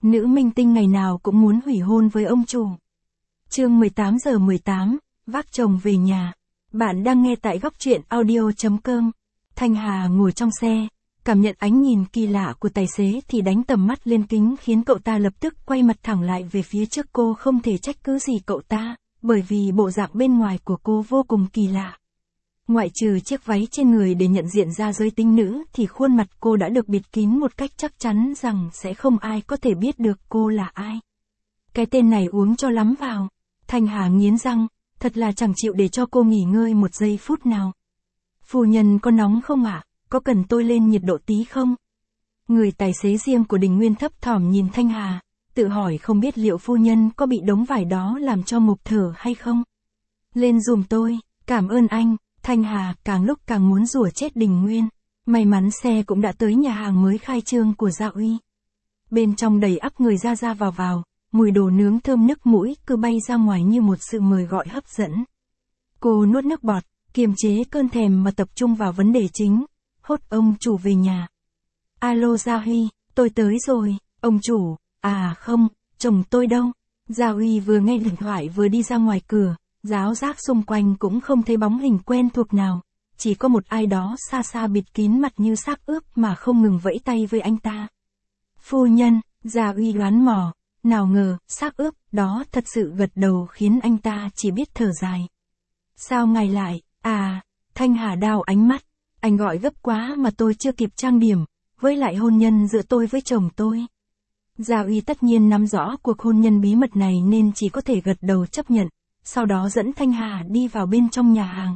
nữ minh tinh ngày nào cũng muốn hủy hôn với ông chủ. Chương 18:18, vác chồng về nhà. Bạn đang nghe tại góc truyện audio.com. Thanh Hà ngồi trong xe, cảm nhận ánh nhìn kỳ lạ của tài xế thì đánh tầm mắt lên kính khiến cậu ta lập tức quay mặt thẳng lại về phía trước. Cô không thể trách cứ gì cậu ta, bởi vì bộ dạng bên ngoài của cô vô cùng kỳ lạ. Ngoại trừ chiếc váy trên người để nhận diện ra giới tính nữ thì khuôn mặt cô đã được bịt kín một cách chắc chắn rằng sẽ không ai có thể biết được cô là ai. Cái tên này uống cho lắm vào. Thanh Hà nghiến răng, thật là chẳng chịu để cho cô nghỉ ngơi một giây phút nào. Phu nhân có nóng không ạ? Có cần tôi lên nhiệt độ tí không? Người tài xế riêng của Đình Nguyên thấp thỏm nhìn Thanh Hà, tự hỏi không biết liệu phu nhân có bị đống vải đó làm cho ngộp thở hay không. Lên giùm tôi, cảm ơn anh. Thanh Hà càng lúc càng muốn rủa chết Đình Nguyên. May mắn xe cũng đã tới nhà hàng mới khai trương của Gia Uy. Bên trong đầy ắp người ra vào, mùi đồ nướng thơm nức mũi cứ bay ra ngoài như một sự mời gọi hấp dẫn. Cô nuốt nước bọt, kiềm chế cơn thèm mà tập trung vào vấn đề chính. Hốt ông chủ về nhà. Alo Gia Huy, tôi tới rồi. Ông chủ, à không, chồng tôi đâu? Gia Huy vừa nghe điện thoại vừa đi ra ngoài cửa. Ráo rác xung quanh cũng không thấy bóng hình quen thuộc nào, chỉ có một ai đó xa xa bịt kín mặt như xác ướp mà không ngừng vẫy tay với anh ta. Phu nhân, Gia Uy đoán mò, nào ngờ, xác ướp đó thật sự gật đầu khiến anh ta chỉ biết thở dài. Sao ngài lại, Thanh Hà đào ánh mắt, anh gọi gấp quá mà tôi chưa kịp trang điểm, với lại hôn nhân giữa tôi với chồng tôi. Gia Uy tất nhiên nắm rõ cuộc hôn nhân bí mật này nên chỉ có thể gật đầu chấp nhận. Sau đó dẫn Thanh Hà đi vào bên trong nhà hàng.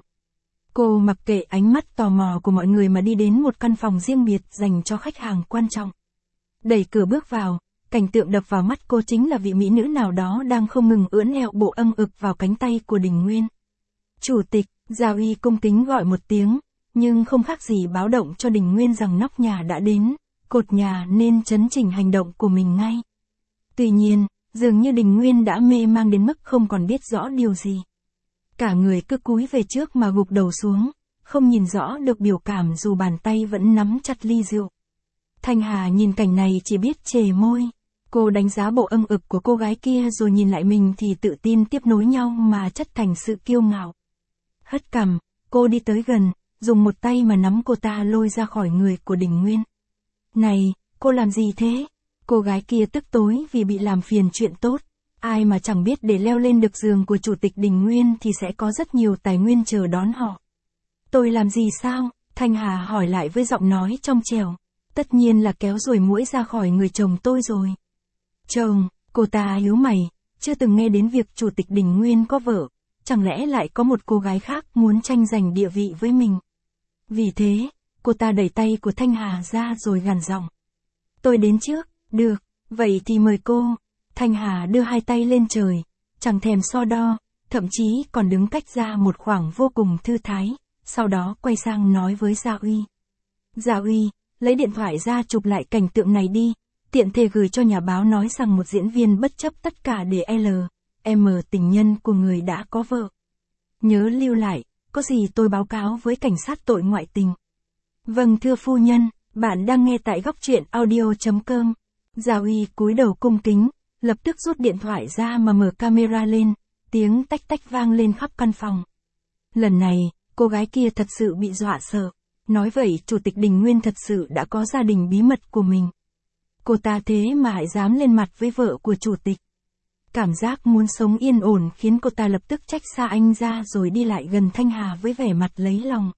Cô mặc kệ ánh mắt tò mò của mọi người mà đi đến một căn phòng riêng biệt dành cho khách hàng quan trọng. Đẩy cửa bước vào, cảnh tượng đập vào mắt cô chính là vị mỹ nữ nào đó đang không ngừng ưỡn eo bộ âm ực vào cánh tay của Đình Nguyên. Chủ tịch, Gia Uy cung kính gọi một tiếng, nhưng không khác gì báo động cho Đình Nguyên rằng nóc nhà đã đến, cột nhà nên chấn chỉnh hành động của mình ngay. Tuy nhiên, dường như Đình Nguyên đã mê mang đến mức không còn biết rõ điều gì. Cả người cứ cúi về trước mà gục đầu xuống, không nhìn rõ được biểu cảm dù bàn tay vẫn nắm chặt ly rượu. Thanh Hà nhìn cảnh này chỉ biết chề môi. Cô đánh giá bộ âm ực của cô gái kia rồi nhìn lại mình thì tự tin tiếp nối nhau mà chất thành sự kiêu ngạo. Hất cằm, cô đi tới gần, dùng một tay mà nắm cô ta lôi ra khỏi người của Đình Nguyên. Này, cô làm gì thế? Cô gái kia tức tối vì bị làm phiền chuyện tốt. Ai mà chẳng biết để leo lên được giường của chủ tịch Đình Nguyên thì sẽ có rất nhiều tài nguyên chờ đón họ. Tôi làm gì sao? Thanh Hà hỏi lại với giọng nói trong trẻo. Tất nhiên là kéo ruồi muỗi ra khỏi người chồng tôi rồi. Chồng, cô ta nhíu mày, chưa từng nghe đến việc chủ tịch Đình Nguyên có vợ. Chẳng lẽ lại có một cô gái khác muốn tranh giành địa vị với mình? Vì thế, cô ta đẩy tay của Thanh Hà ra rồi gằn giọng. Tôi đến trước. Được, vậy thì mời cô. Thanh Hà đưa hai tay lên trời, chẳng thèm so đo, thậm chí còn đứng cách ra một khoảng vô cùng thư thái, sau đó quay sang nói với Gia Uy. Gia Uy, lấy điện thoại ra chụp lại cảnh tượng này đi, tiện thể gửi cho nhà báo nói rằng một diễn viên bất chấp tất cả để L.M. tình nhân của người đã có vợ. Nhớ lưu lại, có gì tôi báo cáo với cảnh sát tội ngoại tình. Vâng thưa phu nhân, bạn đang nghe tại góc truyện audio.com. Gia Uy cúi đầu cung kính, lập tức rút điện thoại ra mà mở camera lên, tiếng tách tách vang lên khắp căn phòng. Lần này, cô gái kia thật sự bị dọa sợ. Nói vậy chủ tịch Đình Nguyên thật sự đã có gia đình bí mật của mình. Cô ta thế mà lại dám lên mặt với vợ của chủ tịch. Cảm giác muốn sống yên ổn khiến cô ta lập tức trách xa anh ra rồi đi lại gần Thanh Hà với vẻ mặt lấy lòng.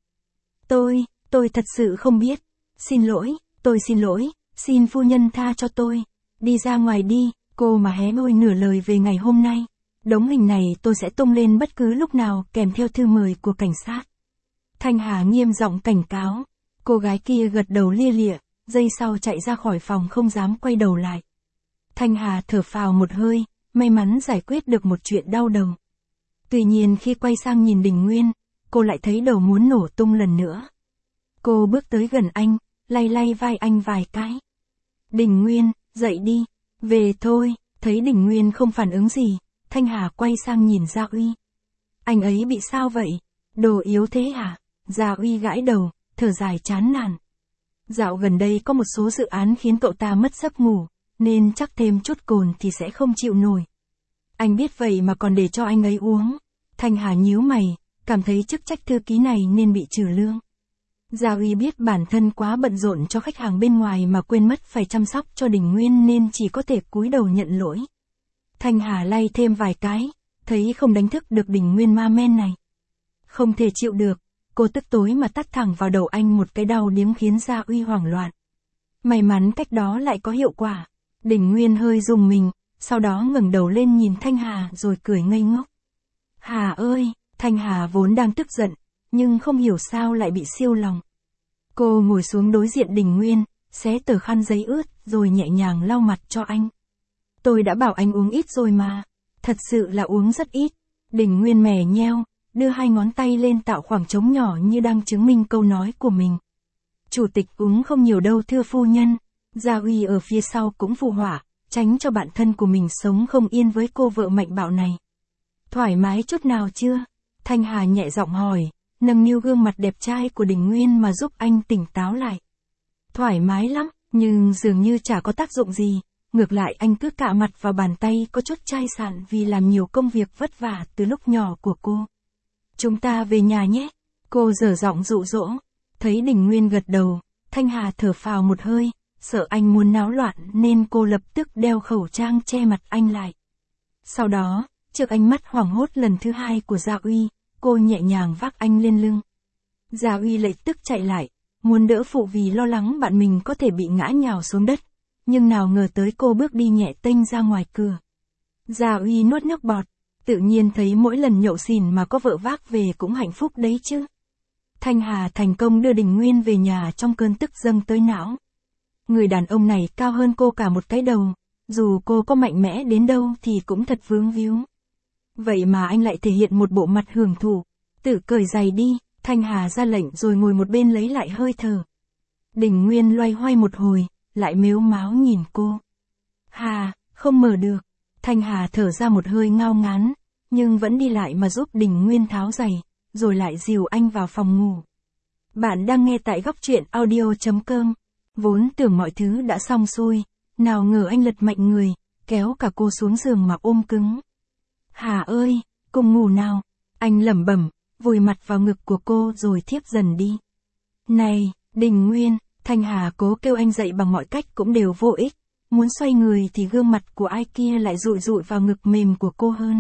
Tôi thật sự không biết. Xin lỗi, tôi xin lỗi. Xin phu nhân tha cho tôi. Đi ra ngoài đi, cô mà hé môi nửa lời về ngày hôm nay. Đống hình này tôi sẽ tung lên bất cứ lúc nào kèm theo thư mời của cảnh sát. Thanh Hà nghiêm giọng cảnh cáo. Cô gái kia gật đầu lia lịa, giây sau chạy ra khỏi phòng không dám quay đầu lại. Thanh Hà thở phào một hơi, may mắn giải quyết được một chuyện đau đầu. Tuy nhiên khi quay sang nhìn Đình Nguyên, cô lại thấy đầu muốn nổ tung lần nữa. Cô bước tới gần anh, lay lay vai anh vài cái. Đình Nguyên, dậy đi, về thôi. Thấy Đình Nguyên không phản ứng gì, Thanh Hà quay sang nhìn Gia Uy. Anh ấy bị sao vậy? Đồ yếu thế hả? Gia Uy gãi đầu, thở dài chán nản. Dạo gần đây có một số dự án khiến cậu ta mất giấc ngủ, nên chắc thêm chút cồn thì sẽ không chịu nổi. Anh biết vậy mà còn để cho anh ấy uống. Thanh Hà nhíu mày, cảm thấy chức trách thư ký này nên bị trừ lương. Gia Uy biết bản thân quá bận rộn cho khách hàng bên ngoài mà quên mất phải chăm sóc cho Đình Nguyên nên chỉ có thể cúi đầu nhận lỗi. Thanh Hà lay thêm vài cái, thấy không đánh thức được Đình Nguyên ma men này. Không thể chịu được, cô tức tối mà tát thẳng vào đầu anh một cái đau điếng khiến Gia Uy hoảng loạn. May mắn cách đó lại có hiệu quả. Đình Nguyên hơi rùng mình, sau đó ngẩng đầu lên nhìn Thanh Hà rồi cười ngây ngốc. Hà ơi, Thanh Hà vốn đang tức giận, nhưng không hiểu sao lại bị siêu lòng. Cô ngồi xuống đối diện Đình Nguyên, xé tờ khăn giấy ướt rồi nhẹ nhàng lau mặt cho anh. Tôi đã bảo anh uống ít rồi mà. Thật sự là uống rất ít. Đình Nguyên mè nheo, đưa hai ngón tay lên tạo khoảng trống nhỏ như đang chứng minh câu nói của mình. Chủ tịch uống không nhiều đâu thưa phu nhân. Gia Uy ở phía sau cũng phụ họa, tránh cho bạn thân của mình sống không yên với cô vợ mạnh bạo này. Thoải mái chút nào chưa? Thanh Hà nhẹ giọng hỏi, nâng niu gương mặt đẹp trai của Đình Nguyên mà giúp anh tỉnh táo lại. Thoải mái lắm, nhưng dường như chả có tác dụng gì. Ngược lại anh cứ cạ mặt vào bàn tay có chút chai sạn vì làm nhiều công việc vất vả từ lúc nhỏ của cô. Chúng ta về nhà nhé. Cô dở giọng dụ dỗ. Thấy Đình Nguyên gật đầu, Thanh Hà thở phào một hơi, sợ anh muốn náo loạn nên cô lập tức đeo khẩu trang che mặt anh lại. Sau đó, trước ánh mắt hoảng hốt lần thứ hai của Gia Uy, cô nhẹ nhàng vác anh lên lưng. Gia Uy lập tức chạy lại, muốn đỡ phụ vì lo lắng bạn mình có thể bị ngã nhào xuống đất. Nhưng nào ngờ tới cô bước đi nhẹ tênh ra ngoài cửa. Gia Uy nuốt nước bọt, tự nhiên thấy mỗi lần nhậu xỉn mà có vợ vác về cũng hạnh phúc đấy chứ. Thanh Hà thành công đưa Đình Nguyên về nhà trong cơn tức dâng tới não. Người đàn ông này cao hơn cô cả một cái đầu, dù cô có mạnh mẽ đến đâu thì cũng thật vướng víu. Vậy mà anh lại thể hiện một bộ mặt hưởng thụ, tự cởi giày đi, Thanh Hà ra lệnh rồi ngồi một bên lấy lại hơi thở. Đình Nguyên loay hoay một hồi, lại mếu máo nhìn cô. Hà, không mở được. Thanh Hà thở ra một hơi ngao ngán, nhưng vẫn đi lại mà giúp Đình Nguyên tháo giày, rồi lại dìu anh vào phòng ngủ. Bạn đang nghe tại góc truyện audio.com. Vốn tưởng mọi thứ đã xong xuôi, nào ngờ anh lật mạnh người, kéo cả cô xuống giường mà ôm cứng. Hà ơi, cùng ngủ nào. Anh lẩm bẩm, vùi mặt vào ngực của cô rồi thiếp dần đi. Này, Đình Nguyên. Thanh Hà cố kêu anh dậy bằng mọi cách cũng đều vô ích, muốn xoay người thì gương mặt của ai kia lại dụi dụi vào ngực mềm của cô hơn.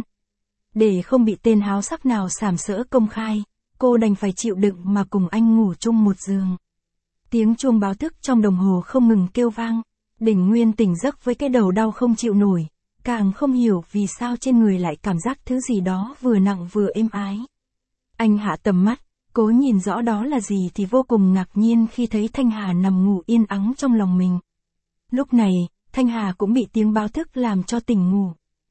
Để không bị tên háo sắc nào sàm sỡ công khai, cô đành phải chịu đựng mà cùng anh ngủ chung một giường. Tiếng chuông báo thức trong đồng hồ không ngừng kêu vang, Đình Nguyên tỉnh giấc với cái đầu đau không chịu nổi, càng không hiểu vì sao trên người lại cảm giác thứ gì đó vừa nặng vừa êm ái. Anh hạ tầm mắt, cố nhìn rõ đó là gì thì vô cùng ngạc nhiên khi thấy Thanh Hà nằm ngủ yên ắng trong lòng mình. Lúc này, Thanh Hà cũng bị tiếng báo thức làm cho tỉnh ngủ.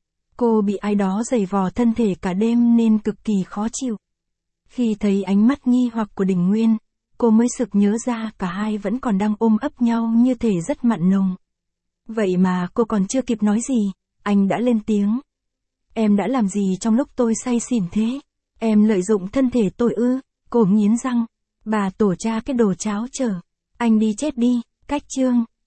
Cô bị ai đó giày vò thân thể cả đêm nên cực kỳ khó chịu. Khi thấy ánh mắt nghi hoặc của Đình Nguyên, cô mới sực nhớ ra cả hai vẫn còn đang ôm ấp nhau như thể rất mặn nồng. Vậy mà cô còn chưa kịp nói gì, anh đã lên tiếng. Em đã làm gì trong lúc tôi say xỉn thế? Em lợi dụng thân thể tôi ư? Cô nghiến răng. Bà tổ cha cái đồ cháo trở. Anh đi chết đi, cách chương.